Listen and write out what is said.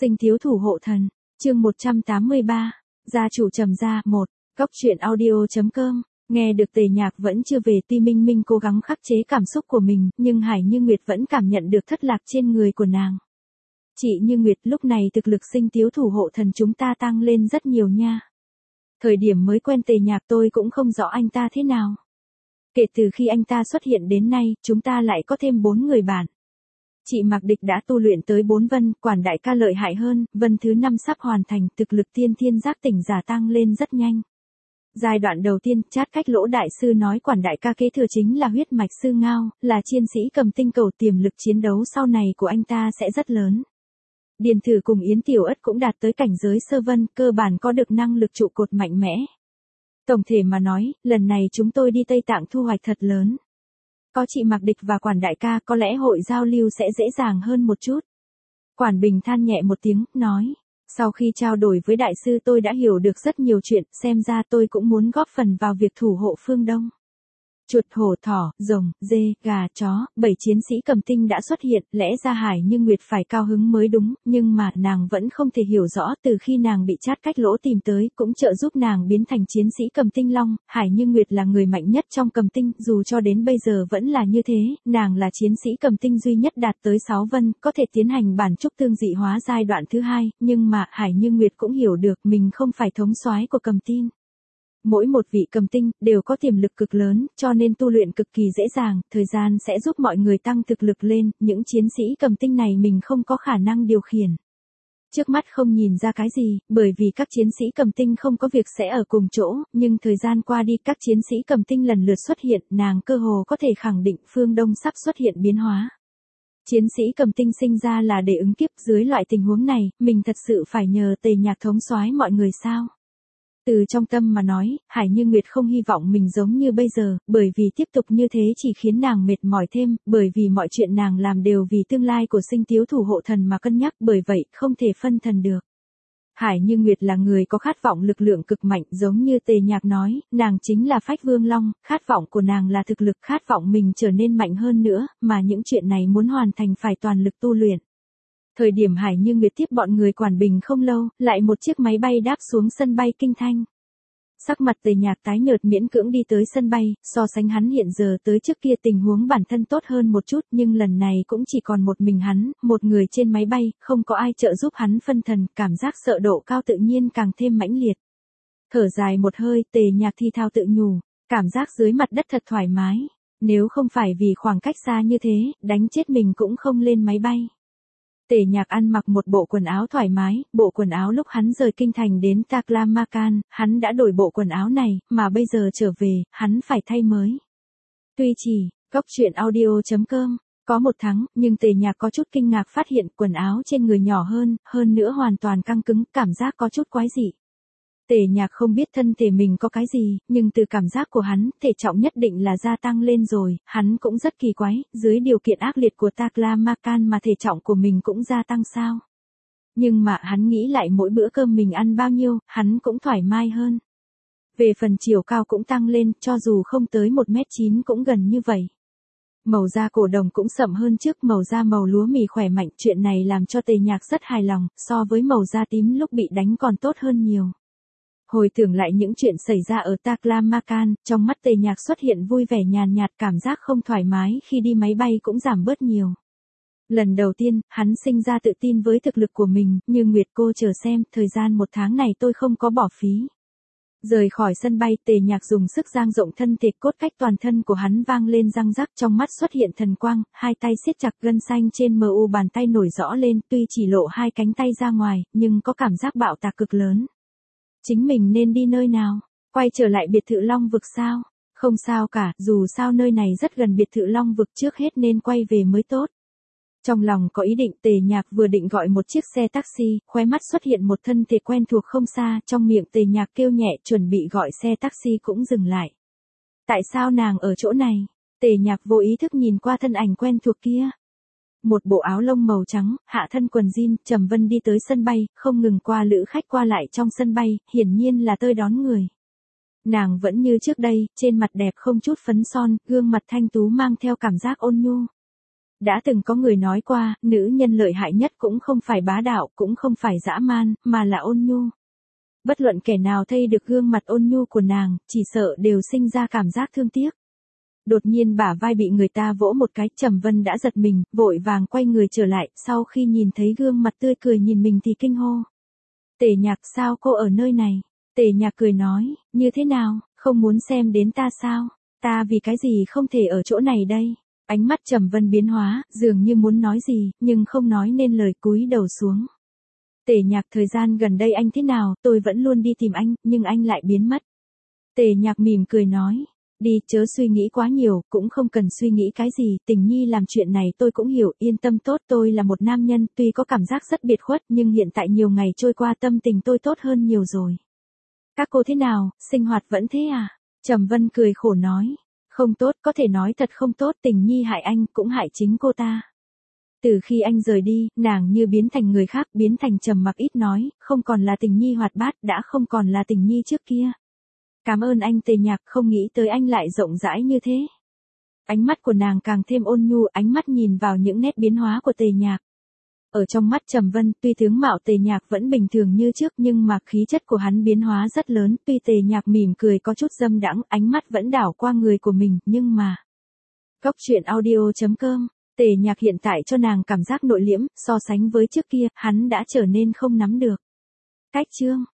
Sinh thiếu thủ hộ thần, chương 183, gia chủ trầm gia 1, góc truyện audio.com. Nghe được Tề Nhạc vẫn chưa về, Ti Minh Minh cố gắng khắc chế cảm xúc của mình, nhưng Hải Như Nguyệt vẫn cảm nhận được thất lạc trên người của nàng. Chị Như Nguyệt, lúc này thực lực sinh thiếu thủ hộ thần chúng ta tăng lên rất nhiều nha. Thời điểm mới quen Tề Nhạc tôi cũng không rõ anh ta thế nào. Kể từ khi anh ta xuất hiện đến nay, chúng ta lại có thêm 4 người bạn. Chị Mạc Địch đã tu luyện tới 4 vân, Quản đại ca lợi hại hơn, vân thứ 5 sắp hoàn thành, thực lực tiên thiên giác tỉnh giả tăng lên rất nhanh. Giai đoạn đầu tiên, Chát Cách Lỗ đại sư nói Quản đại ca kế thừa chính là huyết mạch sư ngao, là chiến sĩ cầm tinh cầu, tiềm lực chiến đấu sau này của anh ta sẽ rất lớn. Điền Thử cùng Yến Tiểu Ất cũng đạt tới cảnh giới sơ vân, cơ bản có được năng lực trụ cột mạnh mẽ. Tổng thể mà nói, lần này chúng tôi đi Tây Tạng thu hoạch thật lớn. Có chị Mạc Địch và Quản đại ca, có lẽ hội giao lưu sẽ dễ dàng hơn một chút. Quản Bình than nhẹ một tiếng, nói. Sau khi trao đổi với đại sư tôi đã hiểu được rất nhiều chuyện, xem ra tôi cũng muốn góp phần vào việc thủ hộ phương Đông. Chuột, hổ, thỏ, rồng, dê, gà, chó, 7 chiến sĩ cầm tinh đã xuất hiện, lẽ ra Hải Như Nguyệt phải cao hứng mới đúng, nhưng mà nàng vẫn không thể hiểu rõ từ khi nàng bị Chát Cách Lỗ tìm tới, cũng trợ giúp nàng biến thành chiến sĩ cầm tinh long. Hải Như Nguyệt là người mạnh nhất trong cầm tinh, dù cho đến bây giờ vẫn là như thế, nàng là chiến sĩ cầm tinh duy nhất đạt tới 6 vân, có thể tiến hành bản trúc tương dị hóa giai đoạn thứ 2, nhưng mà Hải Như Nguyệt cũng hiểu được mình không phải thống soái của cầm tinh. Mỗi một vị cầm tinh đều có tiềm lực cực lớn, cho nên tu luyện cực kỳ dễ dàng, thời gian sẽ giúp mọi người tăng thực lực lên, những chiến sĩ cầm tinh này mình không có khả năng điều khiển. Trước mắt không nhìn ra cái gì, bởi vì các chiến sĩ cầm tinh không có việc sẽ ở cùng chỗ, nhưng thời gian qua đi các chiến sĩ cầm tinh lần lượt xuất hiện, nàng cơ hồ có thể khẳng định phương Đông sắp xuất hiện biến hóa. Chiến sĩ cầm tinh sinh ra là để ứng kiếp, dưới loại tình huống này, mình thật sự phải nhờ Tề Nhạc thống soái mọi người sao? Từ trong tâm mà nói, Hải Như Nguyệt không hy vọng mình giống như bây giờ, bởi vì tiếp tục như thế chỉ khiến nàng mệt mỏi thêm, bởi vì mọi chuyện nàng làm đều vì tương lai của sinh thiếu thủ hộ thần mà cân nhắc, bởi vậy không thể phân thần được. Hải Như Nguyệt là người có khát vọng lực lượng cực mạnh, giống như Tề Nhạc nói, nàng chính là Phách Vương Long, khát vọng của nàng là thực lực, khát vọng mình trở nên mạnh hơn nữa, mà những chuyện này muốn hoàn thành phải toàn lực tu luyện. Thời điểm Hải Như Nguyệt tiếp bọn người Quản Bình không lâu, lại một chiếc máy bay đáp xuống sân bay Kinh Thanh. Sắc mặt Tề Nhạc tái nhợt, miễn cưỡng đi tới sân bay, so sánh hắn hiện giờ tới trước kia tình huống bản thân tốt hơn một chút, nhưng lần này cũng chỉ còn một mình hắn, một người trên máy bay, không có ai trợ giúp hắn phân thần, cảm giác sợ độ cao tự nhiên càng thêm mãnh liệt. Thở dài một hơi, Tề Nhạc thi thao tự nhủ, cảm giác dưới mặt đất thật thoải mái, nếu không phải vì khoảng cách xa như thế, đánh chết mình cũng không lên máy bay. Tề Nhạc ăn mặc một bộ quần áo thoải mái, bộ quần áo lúc hắn rời kinh thành đến Taklamakan, hắn đã đổi bộ quần áo này, mà bây giờ trở về, hắn phải thay mới. Tuy chỉ, góc truyện audio.com, có 1 tháng, nhưng Tề Nhạc có chút kinh ngạc phát hiện quần áo trên người nhỏ hơn nữa hoàn toàn căng cứng, cảm giác có chút quái dị. Tề Nhạc không biết thân thể mình có cái gì, nhưng từ cảm giác của hắn, thể trọng nhất định là gia tăng lên rồi, hắn cũng rất kỳ quái, dưới điều kiện ác liệt của Taklamakan mà thể trọng của mình cũng gia tăng sao? Nhưng mà hắn nghĩ lại mỗi bữa cơm mình ăn bao nhiêu, hắn cũng thoải mái hơn. Về phần chiều cao cũng tăng lên, cho dù không tới 1m9 cũng gần như vậy. Màu da cổ đồng cũng sậm hơn trước, màu da màu lúa mì khỏe mạnh, chuyện này làm cho Tề Nhạc rất hài lòng, so với màu da tím lúc bị đánh còn tốt hơn nhiều. Hồi tưởng lại những chuyện xảy ra ở Taklamakan, trong mắt Tề Nhạc xuất hiện vui vẻ nhàn nhạt, cảm giác không thoải mái khi đi máy bay cũng giảm bớt nhiều. Lần đầu tiên, hắn sinh ra tự tin với thực lực của mình, như Nguyệt cô chờ xem, thời gian 1 tháng này tôi không có bỏ phí. Rời khỏi sân bay, Tề Nhạc dùng sức dang rộng thân thể, cốt cách toàn thân của hắn vang lên răng rắc, trong mắt xuất hiện thần quang, hai tay siết chặt gân xanh trên mu bàn tay nổi rõ lên, tuy chỉ lộ 2 cánh tay ra ngoài, nhưng có cảm giác bạo tạc cực lớn. Chính mình nên đi nơi nào? Quay trở lại biệt thự Long Vực sao? Không sao cả, dù sao nơi này rất gần biệt thự Long Vực, trước hết nên quay về mới tốt. Trong lòng có ý định, Tề Nhạc vừa định gọi một chiếc xe taxi, khóe mắt xuất hiện một thân thể quen thuộc không xa, trong miệng Tề Nhạc kêu nhẹ, chuẩn bị gọi xe taxi cũng dừng lại. Tại sao nàng ở chỗ này? Tề Nhạc vô ý thức nhìn qua thân ảnh quen thuộc kia. Một bộ áo lông màu trắng, hạ thân quần jean, Trầm Vân đi tới sân bay, không ngừng qua lữ khách qua lại trong sân bay, hiển nhiên là tới đón người. Nàng vẫn như trước đây, trên mặt đẹp không chút phấn son, gương mặt thanh tú mang theo cảm giác ôn nhu. Đã từng có người nói qua, nữ nhân lợi hại nhất cũng không phải bá đạo, cũng không phải dã man, mà là ôn nhu. Bất luận kẻ nào thấy được gương mặt ôn nhu của nàng, chỉ sợ đều sinh ra cảm giác thương tiếc. Đột nhiên bả vai bị người ta vỗ một cái, Trầm Vân đã giật mình, vội vàng quay người trở lại, sau khi nhìn thấy gương mặt tươi cười nhìn mình thì kinh hô. Tề Nhạc, sao cô ở nơi này? Tề Nhạc cười nói, như thế nào, không muốn xem đến ta sao? Ta vì cái gì không thể ở chỗ này đây? Ánh mắt Trầm Vân biến hóa, dường như muốn nói gì, nhưng không nói nên lời, cúi đầu xuống. Tề Nhạc, thời gian gần đây anh thế nào, tôi vẫn luôn đi tìm anh, nhưng anh lại biến mất. Tề Nhạc mỉm cười nói, đi, chớ suy nghĩ quá nhiều, cũng không cần suy nghĩ cái gì, Tình Nhi làm chuyện này tôi cũng hiểu, yên tâm tốt, tôi là một nam nhân, tuy có cảm giác rất biệt khuất, nhưng hiện tại nhiều ngày trôi qua tâm tình tôi tốt hơn nhiều rồi. Các cô thế nào, sinh hoạt vẫn thế à? Trầm Vân cười khổ nói, không tốt, có thể nói thật không tốt, Tình Nhi hại anh, cũng hại chính cô ta. Từ khi anh rời đi, nàng như biến thành người khác, biến thành trầm mặc ít nói, không còn là Tình Nhi hoạt bát, đã không còn là Tình Nhi trước kia. Cảm ơn anh Tề Nhạc, không nghĩ tới anh lại rộng rãi như thế. Ánh mắt của nàng càng thêm ôn nhu, ánh mắt nhìn vào những nét biến hóa của Tề Nhạc. Ở trong mắt Trầm Vân, tuy tướng mạo Tề Nhạc vẫn bình thường như trước nhưng mà khí chất của hắn biến hóa rất lớn, tuy Tề Nhạc mỉm cười có chút dâm đãng, ánh mắt vẫn đảo qua người của mình, nhưng mà... Góc truyện audio.com, Tề Nhạc hiện tại cho nàng cảm giác nội liễm, so sánh với trước kia, hắn đã trở nên không nắm được. Cách chương